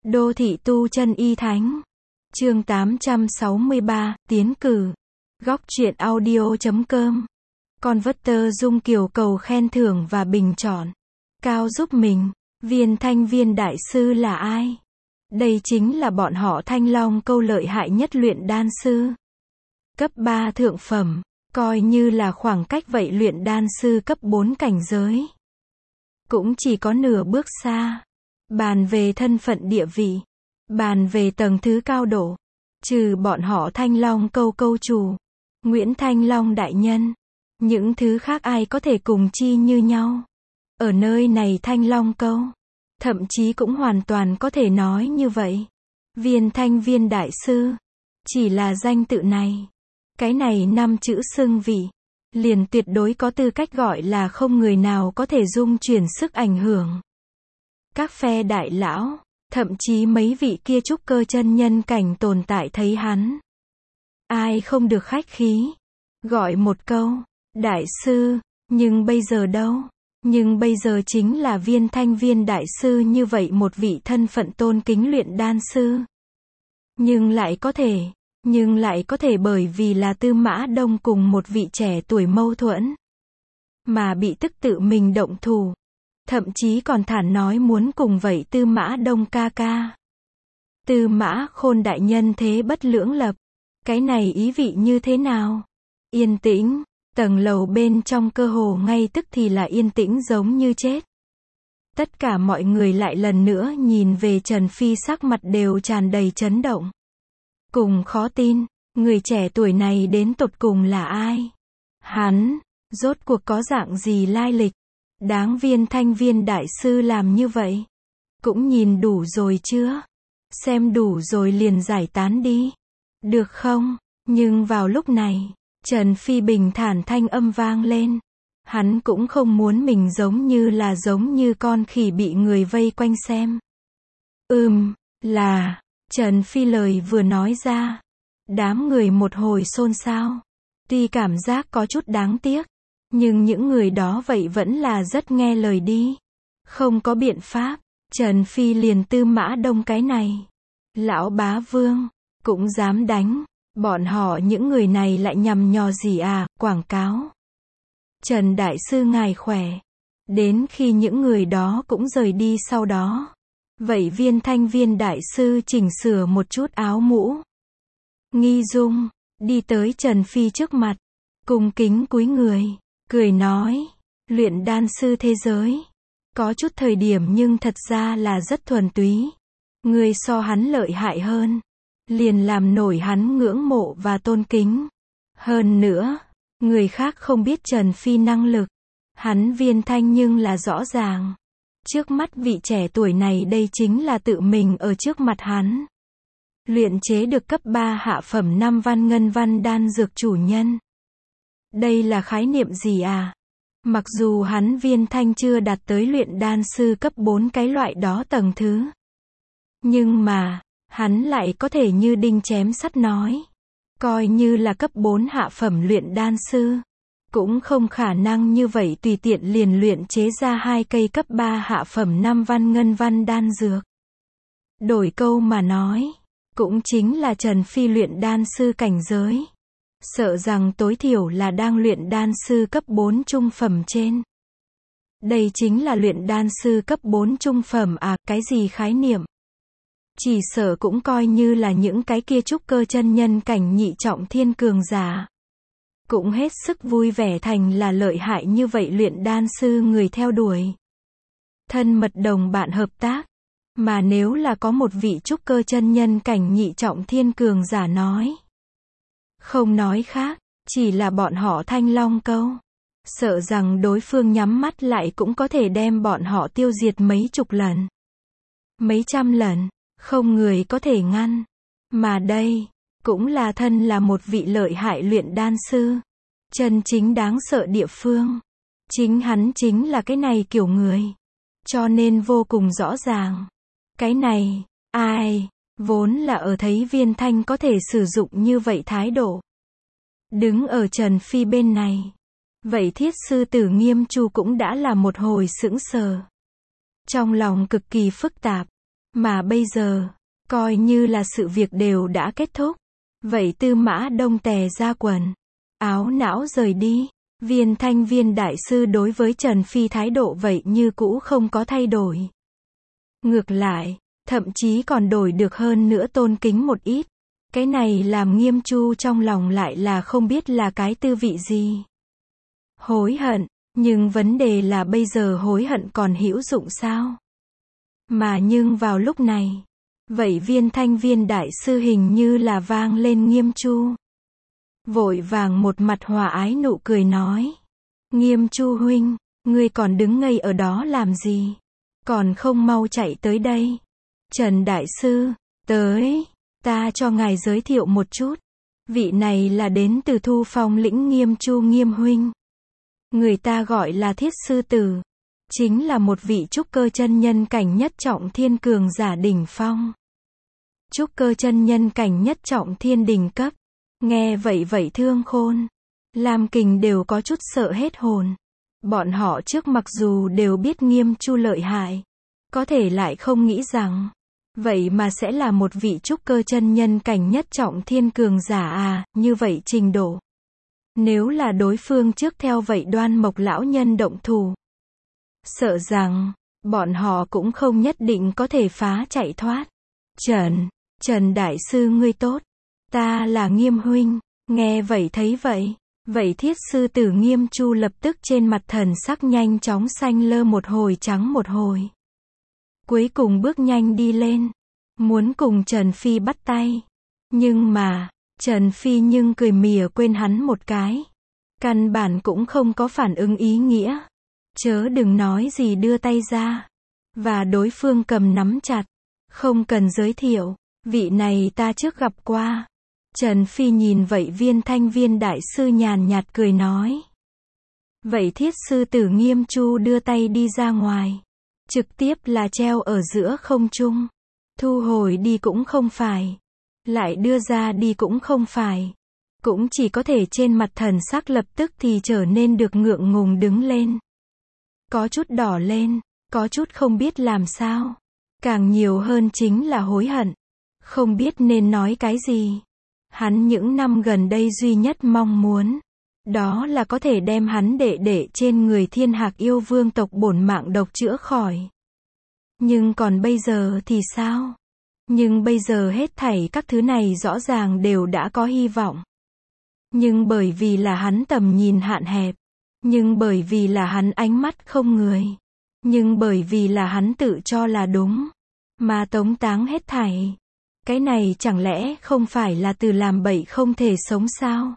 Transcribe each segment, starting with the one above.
Đô thị tu chân y thánh. Chương 863, tiến cử. Góc truyện audio.com. Converter Dung Kiều cầu khen thưởng và bình chọn. Cao giúp mình. Viên Thanh Viên đại sư là ai? Đây chính là bọn họ Thanh Long Câu lợi hại nhất luyện đan sư. Cấp 3 thượng phẩm, coi như là khoảng cách vậy luyện đan sư cấp 4 cảnh giới. Cũng chỉ có nửa bước xa. Bàn về thân phận địa vị, bàn về tầng thứ cao độ, trừ bọn họ Thanh Long Câu câu chủ, Nguyễn Thanh Long đại nhân, những thứ khác ai có thể cùng chi như nhau. Ở nơi này Thanh Long Câu, thậm chí cũng hoàn toàn có thể nói như vậy. Viên Thanh Viên đại sư, chỉ là danh tự này, cái này 5 chữ xưng vị, liền tuyệt đối có tư cách gọi là không người nào có thể dung chuyển sức ảnh hưởng. Các phe đại lão, thậm chí mấy vị kia trúc cơ chân nhân cảnh tồn tại thấy hắn, ai không được khách khí, gọi một câu, đại sư, nhưng bây giờ đâu? Nhưng bây giờ chính là Viên Thanh Viên đại sư như vậy một vị thân phận tôn kính luyện đan sư. Nhưng lại có thể bởi vì là Tư Mã Đông cùng một vị trẻ tuổi mâu thuẫn, mà bị tức tự mình động thủ. Thậm chí còn thản nói muốn cùng vậy Tư Mã Đông ca ca. Tư Mã Khôn đại nhân thế bất lưỡng lập. Cái này ý vị như thế nào? Yên tĩnh, tầng lầu bên trong cơ hồ ngay tức thì là yên tĩnh giống như chết. Tất cả mọi người lại lần nữa nhìn về Trần Phi, sắc mặt đều tràn đầy chấn động. Cùng khó tin, người trẻ tuổi này đến tột cùng là ai? Hắn, rốt cuộc có dạng gì lai lịch? Đáng Viên Thanh Viên đại sư làm như vậy. Cũng nhìn đủ rồi chưa? Xem đủ rồi liền giải tán đi. Được không? Nhưng vào lúc này, Trần Phi bình thản thanh âm vang lên. Hắn cũng không muốn mình giống như con khỉ bị người vây quanh xem. Là, Trần Phi lời vừa nói ra. Đám người một hồi xôn xao. Tuy cảm giác có chút đáng tiếc, nhưng những người đó vậy vẫn là rất nghe lời đi. Không có biện pháp, Trần Phi liền Tư Mã Đông cái này. Lão bá vương, cũng dám đánh, bọn họ những người này lại nhằm nhò gì à, quảng cáo. Trần Đại Sư ngài khỏe. Đến khi những người đó cũng rời đi sau đó. Vậy Viên Thanh Viên Đại Sư chỉnh sửa một chút áo mũ. Nghi dung, đi tới Trần Phi trước mặt, cung kính cúi người. Cười nói, luyện đan sư thế giới, có chút thời điểm nhưng thật ra là rất thuần túy. Người so hắn lợi hại hơn, liền làm nổi hắn ngưỡng mộ và tôn kính. Hơn nữa, người khác không biết Trần Phi năng lực, hắn Viên Thanh nhưng là rõ ràng. Trước mắt vị trẻ tuổi này đây chính là tự mình ở trước mặt hắn. Luyện chế được cấp 3 hạ phẩm 5 văn ngân văn đan dược chủ nhân. Đây là khái niệm gì à? Mặc dù hắn Viên Thanh chưa đạt tới luyện đan sư cấp 4 cái loại đó tầng thứ. Nhưng mà, hắn lại có thể như đinh chém sắt nói. Coi như là cấp 4 hạ phẩm luyện đan sư. Cũng không khả năng như vậy tùy tiện liền luyện chế ra 2 cây cấp 3 hạ phẩm 5 văn ngân văn đan dược. Đổi câu mà nói, cũng chính là Trần Phi luyện đan sư cảnh giới. Sợ rằng tối thiểu là đang luyện đan sư cấp 4 trung phẩm trên. Đây chính là luyện đan sư cấp 4 trung phẩm à, cái gì khái niệm? Chỉ sợ cũng coi như là những cái kia trúc cơ chân nhân cảnh nhị trọng thiên cường giả. Cũng hết sức vui vẻ thành là lợi hại như vậy luyện đan sư người theo đuổi. Thân mật đồng bạn hợp tác. Mà nếu là có một vị trúc cơ chân nhân cảnh nhị trọng thiên cường giả nói. Không nói khác, chỉ là bọn họ Thanh Long Câu. Sợ rằng đối phương nhắm mắt lại cũng có thể đem bọn họ tiêu diệt mấy chục lần. Mấy trăm lần, không người có thể ngăn. Mà đây, cũng là thân là một vị lợi hại luyện đan sư. Chân chính đáng sợ địa phương. Chính hắn chính là cái này kiểu người. Cho nên vô cùng rõ ràng. Cái này, ai, vốn là ở thấy Viên Thanh có thể sử dụng như vậy thái độ. Đứng ở Trần Phi bên này. Vậy Thiết sư tử Nghiêm Chu cũng đã là một hồi sững sờ. Trong lòng cực kỳ phức tạp. Mà bây giờ, coi như là sự việc đều đã kết thúc. Vậy Tư Mã Đông tè ra quần, áo não rời đi. Viên Thanh Viên đại sư đối với Trần Phi thái độ vậy như cũ không có thay đổi. Ngược lại, thậm chí còn đổi được hơn nữa tôn kính một ít. Cái này làm Nghiêm Chu trong lòng lại là không biết là cái tư vị gì. Hối hận, nhưng vấn đề là bây giờ hối hận còn hữu dụng sao? Mà nhưng vào lúc này, vậy Viên Thanh Viên đại sư hình như là vang lên Nghiêm Chu. Vội vàng một mặt hòa ái nụ cười nói. Nghiêm Chu huynh, ngươi còn đứng ngây ở đó làm gì? Còn không mau chạy tới đây. Trần đại sư, tới, ta cho ngài giới thiệu một chút. Vị này là đến từ Thu Phong lĩnh Nghiêm Chu Nghiêm huynh. Người ta gọi là Thiết sư tử. Chính là một vị trúc cơ chân nhân cảnh nhất trọng thiên cường giả đỉnh phong. Trúc cơ chân nhân cảnh nhất trọng thiên đỉnh cấp. Nghe vậy Thương Khôn, Lam Kình đều có chút sợ hết hồn. Bọn họ trước mặc dù đều biết Nghiêm Chu lợi hại, có thể lại không nghĩ rằng, vậy mà sẽ là một vị trúc cơ chân nhân cảnh nhất trọng thiên cường giả à, như vậy trình độ. Nếu là đối phương trước theo vậy Đoan Mộc lão nhân động thủ, sợ rằng, bọn họ cũng không nhất định có thể phá chạy thoát. Trần đại sư ngươi tốt. Ta là Nghiêm huynh. Nghe vậy thấy vậy. Vậy Thiết sư tử Nghiêm Chu lập tức trên mặt thần sắc nhanh chóng xanh lơ một hồi trắng một hồi. Cuối cùng bước nhanh đi lên. Muốn cùng Trần Phi bắt tay. Nhưng mà, Trần Phi nhưng cười mỉa quên hắn một cái. Căn bản cũng không có phản ứng ý nghĩa. Chớ đừng nói gì đưa tay ra. Và đối phương cầm nắm chặt. Không cần giới thiệu. Vị này ta trước gặp qua. Trần Phi nhìn vậy Viên Thanh Viên đại sư nhàn nhạt cười nói. Vậy Thiết sư tử Nghiêm Chu đưa tay đi ra ngoài. Trực tiếp là treo ở giữa không trung. Thu hồi đi cũng không phải. Lại đưa ra đi cũng không phải. Cũng chỉ có thể trên mặt thần sắc lập tức thì trở nên được ngượng ngùng đứng lên. Có chút đỏ lên. Có chút không biết làm sao. Càng nhiều hơn chính là hối hận. Không biết nên nói cái gì. Hắn những năm gần đây duy nhất mong muốn. Đó là có thể đem hắn đệ trên người Thiên Hạc yêu vương tộc bổn mạng độc chữa khỏi. Nhưng còn bây giờ thì sao? Nhưng bây giờ hết thảy các thứ này rõ ràng đều đã có hy vọng. Nhưng bởi vì là hắn tầm nhìn hạn hẹp. Nhưng bởi vì là hắn ánh mắt không người. Nhưng bởi vì là hắn tự cho là đúng. Mà tống táng hết thảy. Cái này chẳng lẽ không phải là từ làm bậy không thể sống sao?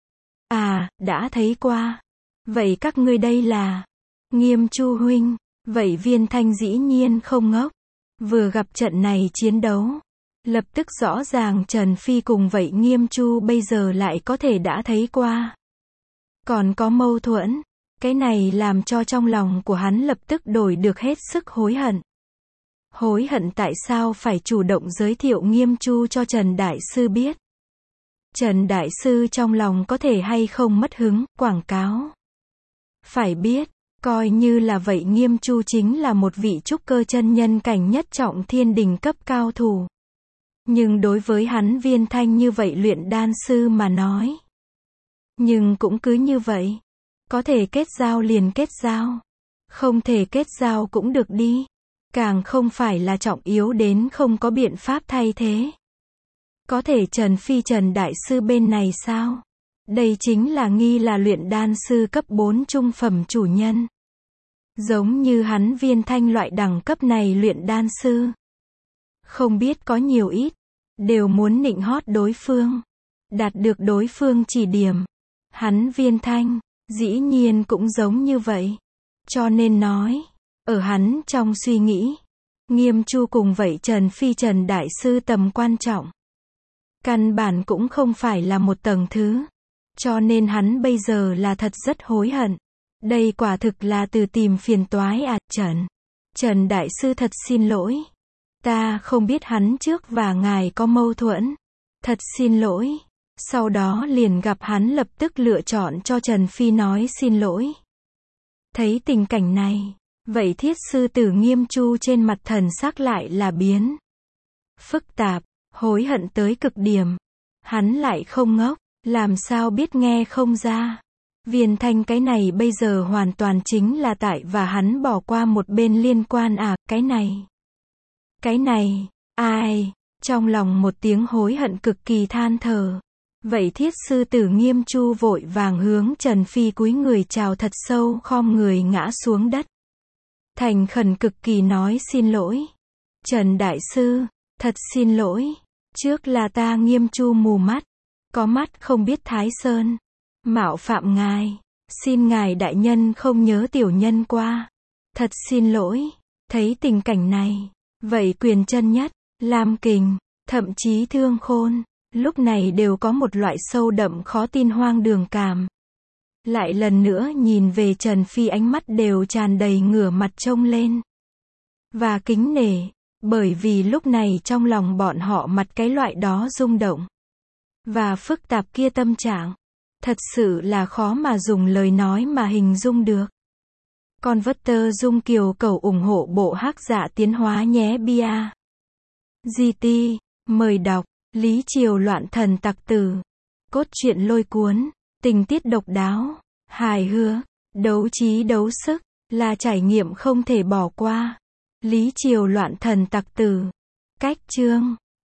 À, đã thấy qua. Vậy các ngươi đây là Nghiêm Chu huynh. Vậy Viên Thanh dĩ nhiên không ngốc. Vừa gặp trận này chiến đấu. Lập tức rõ ràng Trần Phi cùng vậy Nghiêm Chu bây giờ lại có thể đã thấy qua. Còn có mâu thuẫn. Cái này làm cho trong lòng của hắn lập tức đổi được hết sức hối hận. Hối hận tại sao phải chủ động giới thiệu Nghiêm Chu cho Trần Đại Sư biết. Trần Đại Sư trong lòng có thể hay không mất hứng, quảng cáo. Phải biết, coi như là vậy Nghiêm Chu chính là một vị trúc cơ chân nhân cảnh nhất trọng thiên đỉnh cấp cao thủ. Nhưng đối với hắn Viên Thanh như vậy luyện đan sư mà nói. Nhưng cũng cứ như vậy. Có thể kết giao liền kết giao. Không thể kết giao cũng được đi. Càng không phải là trọng yếu đến không có biện pháp thay thế. Có thể Trần Phi Trần Đại Sư bên này sao? Đây chính là nghi là luyện đan sư cấp 4 trung phẩm chủ nhân. Giống như hắn Viên Thanh loại đẳng cấp này luyện đan sư. Không biết có nhiều ít. Đều muốn nịnh hót đối phương. Đạt được đối phương chỉ điểm. Hắn Viên Thanh, dĩ nhiên cũng giống như vậy. Cho nên nói. Ở hắn trong suy nghĩ. Nghiêm Chu cùng vậy Trần Phi Trần Đại Sư tầm quan trọng. Căn bản cũng không phải là một tầng thứ. Cho nên hắn bây giờ là thật rất hối hận. Đây quả thực là từ tìm phiền toái à. Trần Đại Sư thật xin lỗi. Ta không biết hắn trước và ngài có mâu thuẫn. Thật xin lỗi. Sau đó liền gặp hắn lập tức lựa chọn cho Trần Phi nói xin lỗi. Thấy tình cảnh này. Vậy Thiết Sư Tử Nghiêm Chu trên mặt thần sắc lại là biến phức tạp, hối hận tới cực điểm. Hắn lại không ngốc, làm sao biết nghe không ra. Viên Thanh cái này bây giờ hoàn toàn chính là tại và hắn bỏ qua một bên liên quan à, cái này, ai, trong lòng một tiếng hối hận cực kỳ than thở. Vậy Thiết Sư Tử Nghiêm Chu vội vàng hướng Trần Phi cúi người chào thật sâu, khom người ngã xuống đất. Thành khẩn cực kỳ nói xin lỗi. Trần Đại Sư, thật xin lỗi. Trước là ta Nghiêm Chu mù mắt, có mắt không biết Thái Sơn. Mạo phạm ngài, xin ngài đại nhân không nhớ tiểu nhân qua. Thật xin lỗi. Thấy tình cảnh này, vậy Quyền Chân Nhất, Lam Kình, thậm chí Thương Khôn, lúc này đều có một loại sâu đậm khó tin hoang đường cảm. Lại lần nữa nhìn về Trần Phi, ánh mắt đều tràn đầy ngửa mặt trông lên và kính nể, bởi vì lúc này trong lòng bọn họ mặt cái loại đó rung động và phức tạp kia tâm trạng, thật sự là khó mà dùng lời nói mà hình dung được. Con vất tơ Dung Kiều cầu ủng hộ bộ Hắc Dạ tiến hóa nhé bia. GT, mời đọc, Lý Triều loạn thần tặc tử. Cốt truyện lôi cuốn, tình tiết độc đáo, hài hước, đấu trí đấu sức, là trải nghiệm không thể bỏ qua. Lý Triều loạn thần tặc tử. Cách chương